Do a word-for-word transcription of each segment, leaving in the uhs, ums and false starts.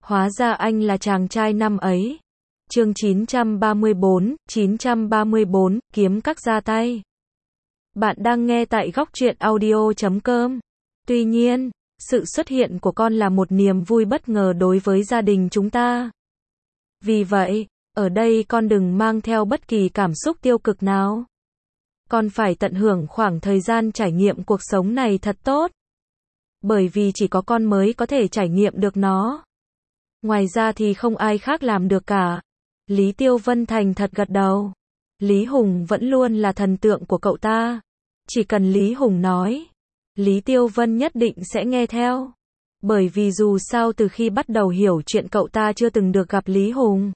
Hóa ra anh là chàng trai năm ấy. Chương chín trăm ba mươi bốn, chín trăm ba mươi bốn, kiếm các ra tay. Bạn đang nghe tại góc truyện audio chấm com. Tuy nhiên, sự xuất hiện của con là một niềm vui bất ngờ đối với gia đình chúng ta. Vì vậy, ở đây con đừng mang theo bất kỳ cảm xúc tiêu cực nào. Con phải tận hưởng khoảng thời gian trải nghiệm cuộc sống này thật tốt. Bởi vì chỉ có con mới có thể trải nghiệm được nó. Ngoài ra thì không ai khác làm được cả. Lý Tiêu Vân thành thật gật đầu. Lý Hùng vẫn luôn là thần tượng của cậu ta. Chỉ cần Lý Hùng nói, Lý Tiêu Vân nhất định sẽ nghe theo. Bởi vì dù sao từ khi bắt đầu hiểu chuyện cậu ta chưa từng được gặp Lý Hùng.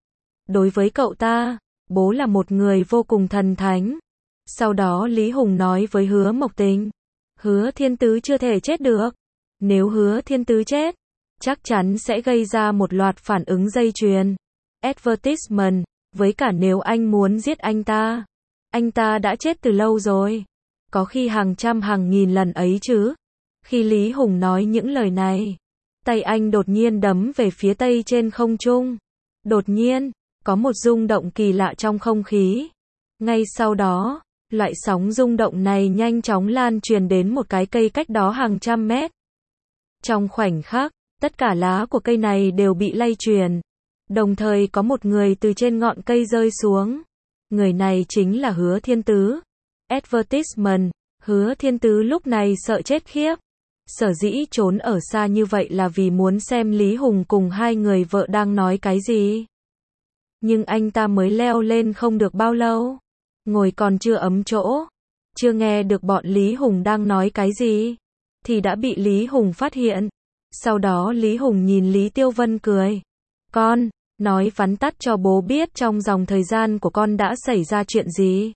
Đối với cậu ta, bố là một người vô cùng thần thánh. Sau đó Lý Hùng nói với Hứa Mộc Tình, Hứa Thiên Tứ chưa thể chết được. Nếu Hứa Thiên Tứ chết, chắc chắn sẽ gây ra một loạt phản ứng dây chuyền. Advertisement, với cả nếu anh muốn giết anh ta, anh ta đã chết từ lâu rồi. Có khi hàng trăm hàng nghìn lần ấy chứ. Khi Lý Hùng nói những lời này, tay anh đột nhiên đấm về phía tây trên không trung. Đột nhiên, có một rung động kỳ lạ trong không khí. Ngay sau đó, loại sóng rung động này nhanh chóng lan truyền đến một cái cây cách đó hàng trăm mét. Trong khoảnh khắc, tất cả lá của cây này đều bị lay chuyển. Đồng thời có một người từ trên ngọn cây rơi xuống. Người này chính là Hứa Thiên Tứ. Advertisement, Hứa Thiên Tứ lúc này sợ chết khiếp. Sở dĩ trốn ở xa như vậy là vì muốn xem Lý Hùng cùng hai người vợ đang nói cái gì. Nhưng anh ta mới leo lên không được bao lâu. Ngồi còn chưa ấm chỗ. Chưa nghe được bọn Lý Hùng đang nói cái gì. Thì đã bị Lý Hùng phát hiện. Sau đó Lý Hùng nhìn Lý Tiêu Vân cười. Con, nói vắn tắt cho bố biết trong dòng thời gian của con đã xảy ra chuyện gì.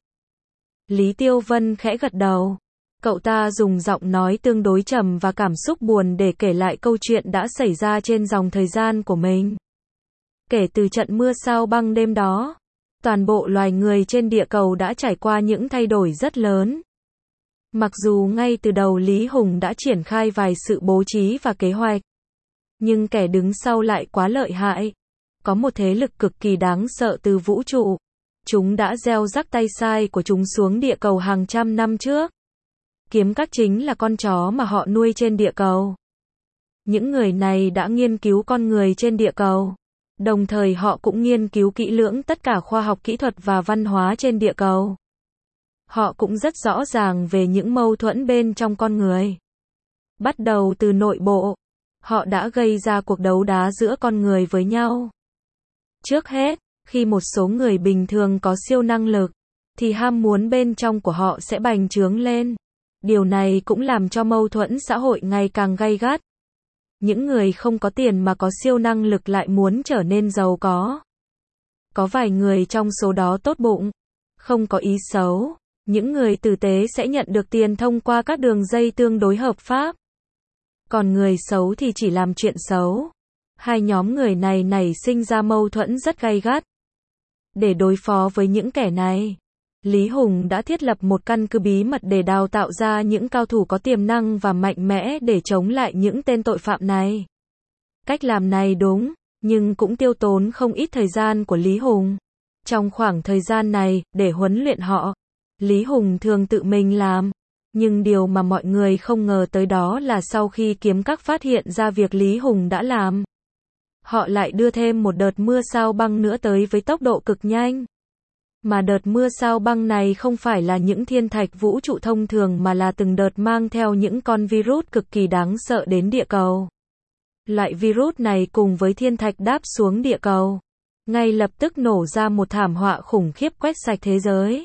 Lý Tiêu Vân khẽ gật đầu. Cậu ta dùng giọng nói tương đối trầm và cảm xúc buồn để kể lại câu chuyện đã xảy ra trên dòng thời gian của mình. Kể từ trận mưa sao băng đêm đó, toàn bộ loài người trên địa cầu đã trải qua những thay đổi rất lớn. Mặc dù ngay từ đầu Lý Hùng đã triển khai vài sự bố trí và kế hoạch, nhưng kẻ đứng sau lại quá lợi hại. Có một thế lực cực kỳ đáng sợ từ vũ trụ. Chúng đã gieo rắc tay sai của chúng xuống địa cầu hàng trăm năm trước. Kiếm các chính là con chó mà họ nuôi trên địa cầu. Những người này đã nghiên cứu con người trên địa cầu. Đồng thời họ cũng nghiên cứu kỹ lưỡng tất cả khoa học kỹ thuật và văn hóa trên địa cầu. Họ cũng rất rõ ràng về những mâu thuẫn bên trong con người. Bắt đầu từ nội bộ, họ đã gây ra cuộc đấu đá giữa con người với nhau. Trước hết, khi một số người bình thường có siêu năng lực, thì ham muốn bên trong của họ sẽ bành trướng lên. Điều này cũng làm cho mâu thuẫn xã hội ngày càng gay gắt. Những người không có tiền mà có siêu năng lực lại muốn trở nên giàu có. Có vài người trong số đó tốt bụng, không có ý xấu. Những người tử tế sẽ nhận được tiền thông qua các đường dây tương đối hợp pháp. Còn người xấu thì chỉ làm chuyện xấu. Hai nhóm người này nảy sinh ra mâu thuẫn rất gay gắt. Để đối phó với những kẻ này, Lý Hùng đã thiết lập một căn cứ bí mật để đào tạo ra những cao thủ có tiềm năng và mạnh mẽ để chống lại những tên tội phạm này. Cách làm này đúng, nhưng cũng tiêu tốn không ít thời gian của Lý Hùng. Trong khoảng thời gian này, để huấn luyện họ, Lý Hùng thường tự mình làm. Nhưng điều mà mọi người không ngờ tới đó là sau khi kiếm các phát hiện ra việc Lý Hùng đã làm, họ lại đưa thêm một đợt mưa sao băng nữa tới với tốc độ cực nhanh. Mà đợt mưa sao băng này không phải là những thiên thạch vũ trụ thông thường mà là từng đợt mang theo những con virus cực kỳ đáng sợ đến địa cầu. Loại virus này cùng với thiên thạch đáp xuống địa cầu, ngay lập tức nổ ra một thảm họa khủng khiếp quét sạch thế giới.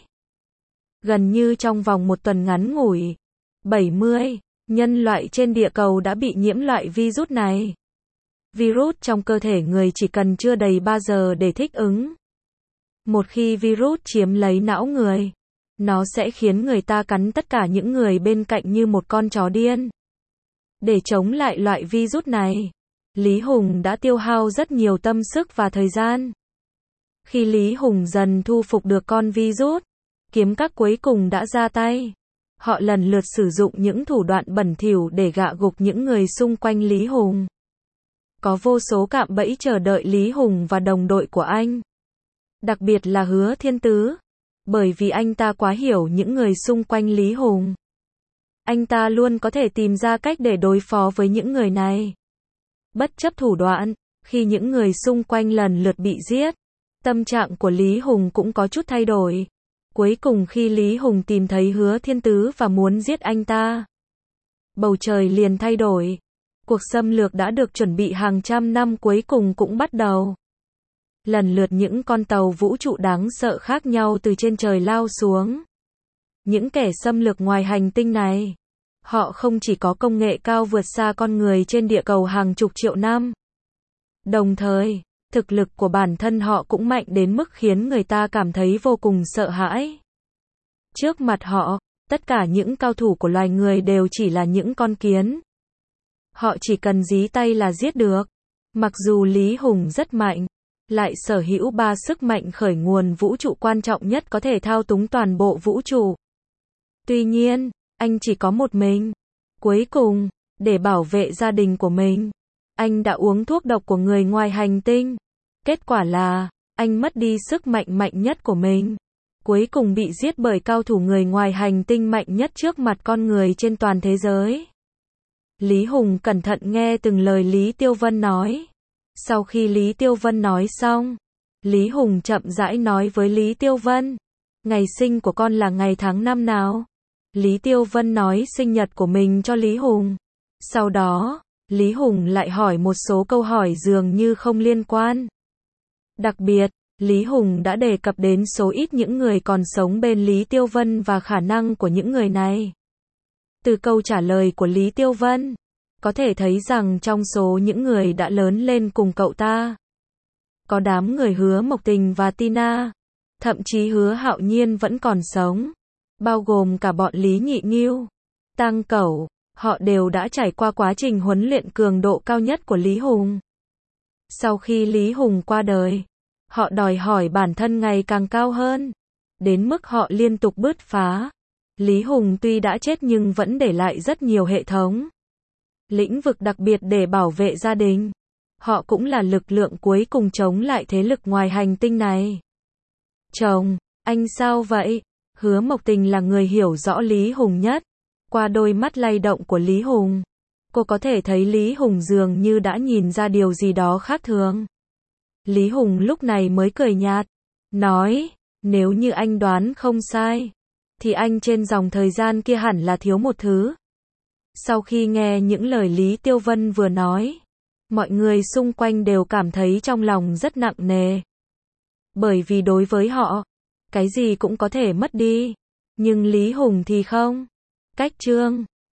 Gần như trong vòng một tuần ngắn ngủi, bảy mươi nhân loại trên địa cầu đã bị nhiễm loại virus này. Virus trong cơ thể người chỉ cần chưa đầy ba giờ để thích ứng. Một khi virus chiếm lấy não người, nó sẽ khiến người ta cắn tất cả những người bên cạnh như một con chó điên. Để chống lại loại virus này, Lý Hùng đã tiêu hao rất nhiều tâm sức và thời gian. Khi Lý Hùng dần thu phục được con virus, kiếm các cuối cùng đã ra tay. Họ lần lượt sử dụng những thủ đoạn bẩn thỉu để gạ gục những người xung quanh Lý Hùng. Có vô số cạm bẫy chờ đợi Lý Hùng và đồng đội của anh. Đặc biệt là Hứa Thiên Tứ. Bởi vì anh ta quá hiểu những người xung quanh Lý Hùng. Anh ta luôn có thể tìm ra cách để đối phó với những người này. Bất chấp thủ đoạn, khi những người xung quanh lần lượt bị giết, tâm trạng của Lý Hùng cũng có chút thay đổi. Cuối cùng khi Lý Hùng tìm thấy Hứa Thiên Tứ và muốn giết anh ta, bầu trời liền thay đổi. Cuộc xâm lược đã được chuẩn bị hàng trăm năm cuối cùng cũng bắt đầu. Lần lượt những con tàu vũ trụ đáng sợ khác nhau từ trên trời lao xuống. Những kẻ xâm lược ngoài hành tinh này, họ không chỉ có công nghệ cao vượt xa con người trên địa cầu hàng chục triệu năm. Đồng thời, thực lực của bản thân họ cũng mạnh đến mức khiến người ta cảm thấy vô cùng sợ hãi. Trước mặt họ, tất cả những cao thủ của loài người đều chỉ là những con kiến. Họ chỉ cần dí tay là giết được. Mặc dù Lý Hùng rất mạnh, lại sở hữu ba sức mạnh khởi nguồn vũ trụ quan trọng nhất có thể thao túng toàn bộ vũ trụ. Tuy nhiên, anh chỉ có một mình. Cuối cùng, để bảo vệ gia đình của mình, anh đã uống thuốc độc của người ngoài hành tinh. Kết quả là, anh mất đi sức mạnh mạnh nhất của mình. Cuối cùng bị giết bởi cao thủ người ngoài hành tinh mạnh nhất trước mặt con người trên toàn thế giới. Lý Hùng cẩn thận nghe từng lời Lý Tiêu Vân nói. Sau khi Lý Tiêu Vân nói xong, Lý Hùng chậm rãi nói với Lý Tiêu Vân. Ngày sinh của con là ngày tháng năm nào? Lý Tiêu Vân nói sinh nhật của mình cho Lý Hùng. Sau đó, Lý Hùng lại hỏi một số câu hỏi dường như không liên quan. Đặc biệt, Lý Hùng đã đề cập đến số ít những người còn sống bên Lý Tiêu Vân và khả năng của những người này. Từ câu trả lời của Lý Tiêu Vân, có thể thấy rằng trong số những người đã lớn lên cùng cậu ta, có đám người Hứa Mộc Tình và Tina, thậm chí Hứa Hạo Nhiên vẫn còn sống, bao gồm cả bọn Lý Nhị Nghiêu, Tăng Cẩu, họ đều đã trải qua quá trình huấn luyện cường độ cao nhất của Lý Hùng. Sau khi Lý Hùng qua đời, họ đòi hỏi bản thân ngày càng cao hơn, đến mức họ liên tục bứt phá. Lý Hùng tuy đã chết nhưng vẫn để lại rất nhiều hệ thống, lĩnh vực đặc biệt để bảo vệ gia đình. Họ cũng là lực lượng cuối cùng chống lại thế lực ngoài hành tinh này. Chồng, anh sao vậy? Hứa Mộc Tình là người hiểu rõ Lý Hùng nhất. Qua đôi mắt lay động của Lý Hùng, cô có thể thấy Lý Hùng dường như đã nhìn ra điều gì đó khác thường. Lý Hùng lúc này mới cười nhạt, nói, nếu như anh đoán không sai, thì anh trên dòng thời gian kia hẳn là thiếu một thứ. Sau khi nghe những lời Lý Tiêu Vân vừa nói, mọi người xung quanh đều cảm thấy trong lòng rất nặng nề. Bởi vì đối với họ, cái gì cũng có thể mất đi, nhưng Lý Hùng thì không. Cách chương